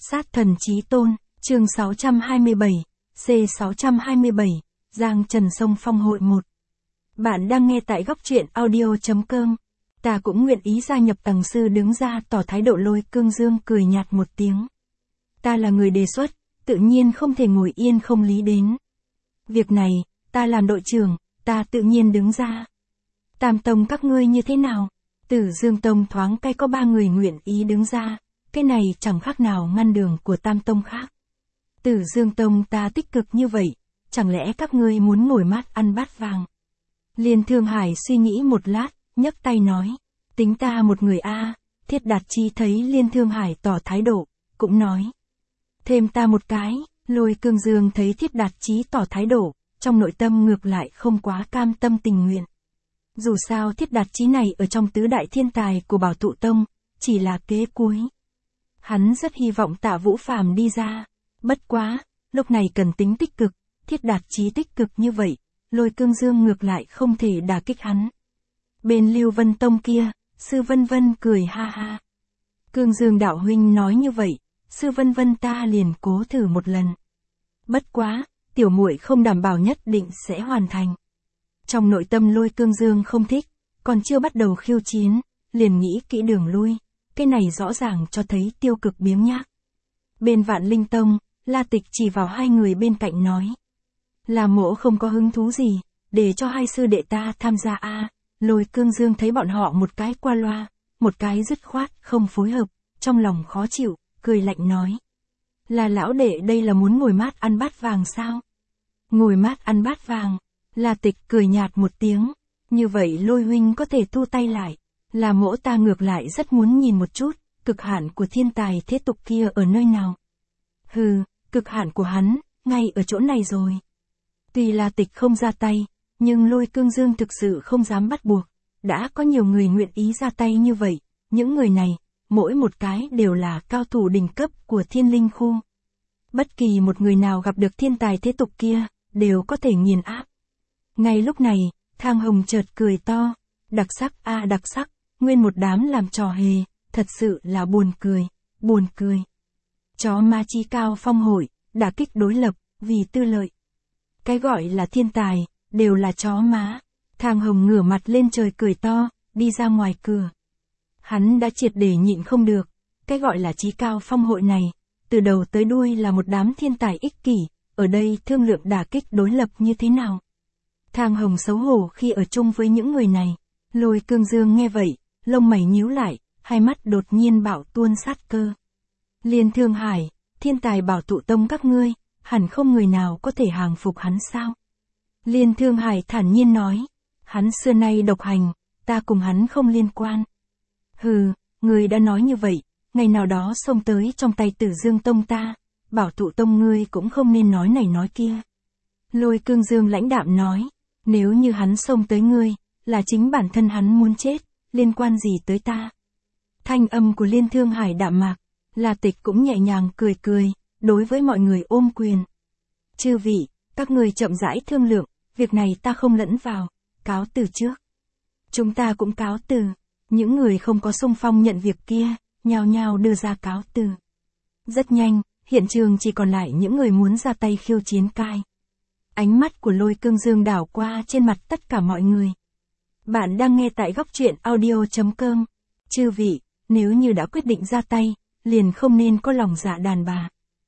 Sát thần chí tôn, chương 627, C627, Giang Trần Sông Phong hội 1. Bạn đang nghe tại góc truyện audio.com. Ta cũng nguyện ý gia nhập. Tầng sư đứng ra tỏ thái độ. Lôi Cương Dương cười nhạt một tiếng. Ta là người đề xuất, tự nhiên không thể ngồi yên không lý đến. Việc này, ta làm đội trưởng, ta tự nhiên đứng ra. Tam tông các ngươi như thế nào? Tử Dương tông thoáng cái có 3 người nguyện ý đứng ra, cái này chẳng khác nào ngăn đường của Tam tông khác. Tử Dương tông ta tích cực như vậy, chẳng lẽ các ngươi muốn ngồi mát ăn bát vàng? Liên Thương Hải suy nghĩ một lát, nhấc tay nói, tính ta một người a. Thiết Đạt Chi thấy Liên Thương Hải tỏ thái độ, cũng nói, thêm ta một cái. Lôi Cương Dương thấy Thiết Đạt Chí tỏ thái độ, trong nội tâm ngược lại không quá cam tâm tình nguyện. Dù sao Thiết Đạt Chí này ở trong tứ đại thiên tài của Bảo Thụ Tông, chỉ là kế cuối. Hắn rất hy vọng Tạ Vũ Phàm đi ra. Bất quá, lúc này cần tính tích cực, Thiết Đạt Chí tích cực như vậy, Lôi Cương Dương ngược lại không thể đả kích hắn. Bên Lưu Vân Tông kia, Sư Vân Vân cười ha ha. Cương Dương đạo huynh nói như vậy, Sư Vân Vân ta liền cố thử một lần. Bất quá, tiểu muội không đảm bảo nhất định sẽ hoàn thành. Trong nội tâm Lôi Cương Dương không thích, còn chưa bắt đầu khiêu chiến, liền nghĩ kỹ đường lui, cái này rõ ràng cho thấy tiêu cực biếng nhác. Bên Vạn Linh Tông, La Tịch chỉ vào hai người bên cạnh nói. Là mỗ không có hứng thú gì, để cho hai sư đệ ta tham gia a. Lôi Cương Dương thấy bọn họ một cái qua loa, một cái dứt khoát không phối hợp, trong lòng khó chịu, cười lạnh nói. Là lão đệ đây là muốn ngồi mát ăn bát vàng sao? Ngồi mát ăn bát vàng. La Tịch cười nhạt một tiếng, như vậy Lôi huynh có thể thu tay lại, là mỗ ta ngược lại rất muốn nhìn một chút, cực hạn của thiên tài thế tục kia ở nơi nào. Hừ, cực hạn của hắn, ngay ở chỗ này rồi. Tuy La Tịch không ra tay, nhưng Lôi Cương Dương thực sự không dám bắt buộc, đã có nhiều người nguyện ý ra tay như vậy, những người này, mỗi một cái đều là cao thủ đỉnh cấp của Thiên Linh khu. Bất kỳ một người nào gặp được thiên tài thế tục kia, đều có thể nghiền áp. Ngay lúc này, Thang Hồng chợt cười to, đặc sắc a đặc sắc, nguyên một đám làm trò hề, thật sự là buồn cười, buồn cười. Chó ma chi cao phong hội, đả kích đối lập, vì tư lợi. Cái gọi là thiên tài, đều là chó má. Thang Hồng ngửa mặt lên trời cười to, đi ra ngoài cửa. Hắn đã triệt để nhịn không được, cái gọi là chí cao phong hội này, từ đầu tới đuôi là một đám thiên tài ích kỷ, ở đây thương lượng đả kích đối lập như thế nào. Thang Hồng xấu hổ khi ở chung với những người này. Lôi Cương Dương nghe vậy, lông mày nhíu lại, hai mắt đột nhiên bạo tuôn sát cơ. Liên Thương Hải, thiên tài Bảo Thụ Tông các ngươi, hẳn không người nào có thể hàng phục hắn sao? Liên Thương Hải thản nhiên nói, hắn xưa nay độc hành, ta cùng hắn không liên quan. Hừ, ngươi đã nói như vậy, ngày nào đó xông tới trong tay Tử Dương Tông ta, Bảo Thụ Tông ngươi cũng không nên nói này nói kia. Lôi Cương Dương lãnh đạm nói, nếu như hắn xông tới ngươi, là chính bản thân hắn muốn chết, liên quan gì tới ta? Thanh âm của Liên Thương Hải đạm mạc, La Tịch cũng nhẹ nhàng cười cười, đối với mọi người ôm quyền. Chư vị, các người chậm rãi thương lượng, việc này ta không lẫn vào, cáo từ trước. Chúng ta cũng cáo từ, những người không có xung phong nhận việc kia, nhao nhao đưa ra cáo từ. Rất nhanh, hiện trường chỉ còn lại những người muốn ra tay khiêu chiến cai. Ánh mắt của Lôi Cương Dương đảo qua trên mặt tất cả mọi người. Bạn đang nghe tại góc truyện audio.com. Chư vị, nếu như đã quyết định ra tay, liền không nên có lòng dạ đàn bà.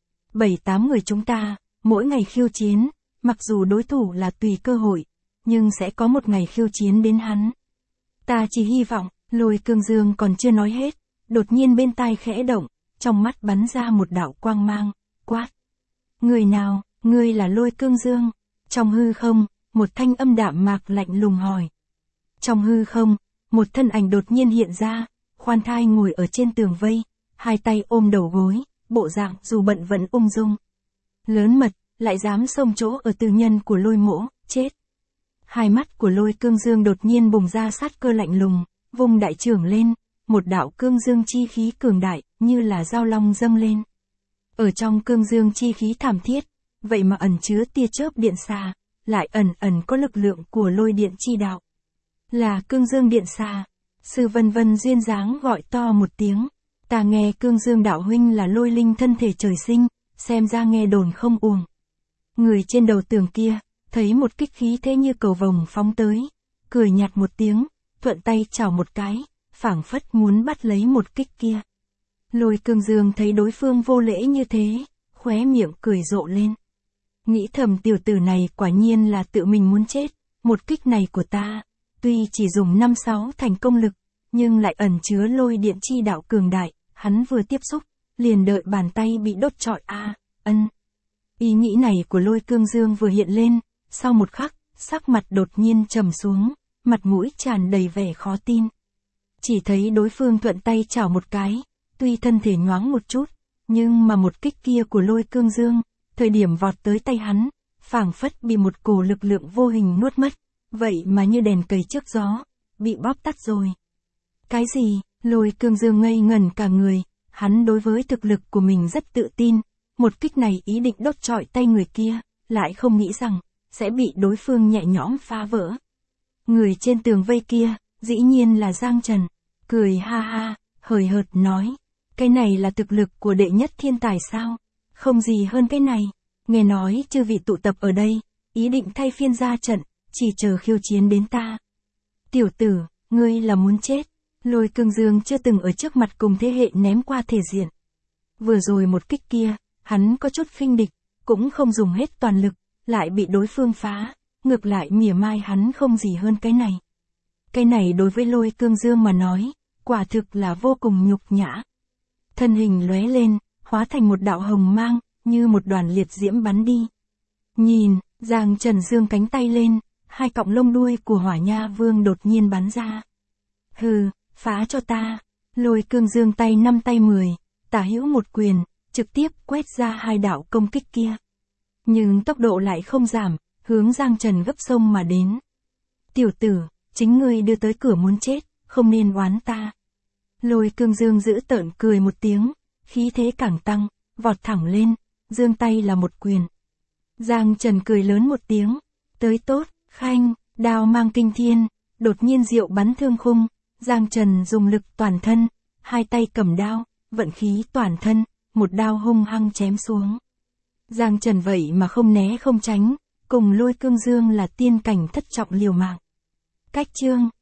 7-8 người chúng ta, mỗi ngày khiêu chiến, mặc dù đối thủ là tùy cơ hội, nhưng sẽ có một ngày khiêu chiến đến hắn. Ta chỉ hy vọng, Lôi Cương Dương còn chưa nói hết, đột nhiên bên tai khẽ động, trong mắt bắn ra một đạo quang mang, quát. Người nào, ngươi là Lôi Cương Dương? Trong hư không, một thanh âm đạm mạc lạnh lùng hỏi. Trong hư không, một thân ảnh đột nhiên hiện ra, khoan thai ngồi ở trên tường vây, hai tay ôm đầu gối, bộ dạng dù bận vẫn ung dung. Lớn mật, lại dám xông chỗ ở tư nhân của Lôi mỗ, chết. Hai mắt của Lôi Cương Dương đột nhiên bùng ra sát cơ lạnh lùng, vung đại trưởng lên, một đạo cương dương chi khí cường đại, như là dao long dâng lên. Ở trong cương dương chi khí thảm thiết, vậy mà ẩn chứa tia chớp điện xà, lại ẩn ẩn có lực lượng của lôi điện chi đạo. Là cương dương điện xà. Sư Vân Vân duyên dáng gọi to một tiếng. Ta nghe Cương Dương đạo huynh là lôi linh thân thể trời sinh, xem ra nghe đồn không uổng. Người trên đầu tường kia, thấy một kích khí thế như cầu vồng phóng tới, cười nhạt một tiếng, thuận tay chảo một cái, phảng phất muốn bắt lấy một kích kia. Lôi Cương Dương thấy đối phương vô lễ như thế, khóe miệng cười rộ lên. Nghĩ thầm tiểu tử này quả nhiên là tự mình muốn chết, một kích này của ta, tuy chỉ dùng 5-6 thành công lực, nhưng lại ẩn chứa lôi điện chi đạo cường đại, hắn vừa tiếp xúc, liền đợi bàn tay bị đốt trọi Ý nghĩ này của Lôi Cương Dương vừa hiện lên, sau một khắc, sắc mặt đột nhiên trầm xuống, mặt mũi tràn đầy vẻ khó tin. Chỉ thấy đối phương thuận tay chảo một cái, tuy thân thể nhoáng một chút, nhưng mà một kích kia của Lôi Cương Dương, thời điểm vọt tới tay hắn, phảng phất bị một cổ lực lượng vô hình nuốt mất, vậy mà như đèn cầy trước gió, bị bóp tắt rồi. Cái gì? Lôi Cương Dương ngây ngẩn cả người, hắn đối với thực lực của mình rất tự tin, một kích này ý định đốt trọi tay người kia, lại không nghĩ rằng, sẽ bị đối phương nhẹ nhõm phá vỡ. Người trên tường vây kia, dĩ nhiên là Giang Trần, cười ha ha, hời hợt nói, cái này là thực lực của đệ nhất thiên tài sao? Không gì hơn cái này, nghe nói chư vị tụ tập ở đây, ý định thay phiên ra trận, chỉ chờ khiêu chiến đến ta. Tiểu tử, ngươi là muốn chết. Lôi Cương Dương chưa từng ở trước mặt cùng thế hệ ném qua thể diện. Vừa rồi một kích kia, hắn có chút khinh địch, cũng không dùng hết toàn lực, lại bị đối phương phá, ngược lại mỉa mai hắn không gì hơn cái này. Cái này đối với Lôi Cương Dương mà nói, quả thực là vô cùng nhục nhã. Thân hình lóe lên, hóa thành một đạo hồng mang, như một đoàn liệt diễm bắn đi. Nhìn, Giang Trần giương cánh tay lên, hai cọng lông đuôi của Hỏa Nha Vương đột nhiên bắn ra. Hừ, phá cho ta. Lôi Cương Dương tay 5 tay 10, tả hữu một quyền, trực tiếp quét ra hai đạo công kích kia. Nhưng tốc độ lại không giảm, hướng Giang Trần gấp sông mà đến. Tiểu tử, chính ngươi đưa tới cửa muốn chết, không nên oán ta. Lôi Cương Dương giữ tợn cười một tiếng, khí thế càng tăng, vọt thẳng lên, giương tay là một quyền. Giang Trần cười lớn một tiếng, tới tốt, khanh, đao mang kinh thiên, đột nhiên diệu bắn thương khung. Giang Trần dùng lực toàn thân, hai tay cầm đao, vận khí toàn thân, một đao hung hăng chém xuống. Giang Trần vậy mà không né không tránh, cùng Lôi Cương Dương là tiên cảnh thất trọng liều mạng. Cách chương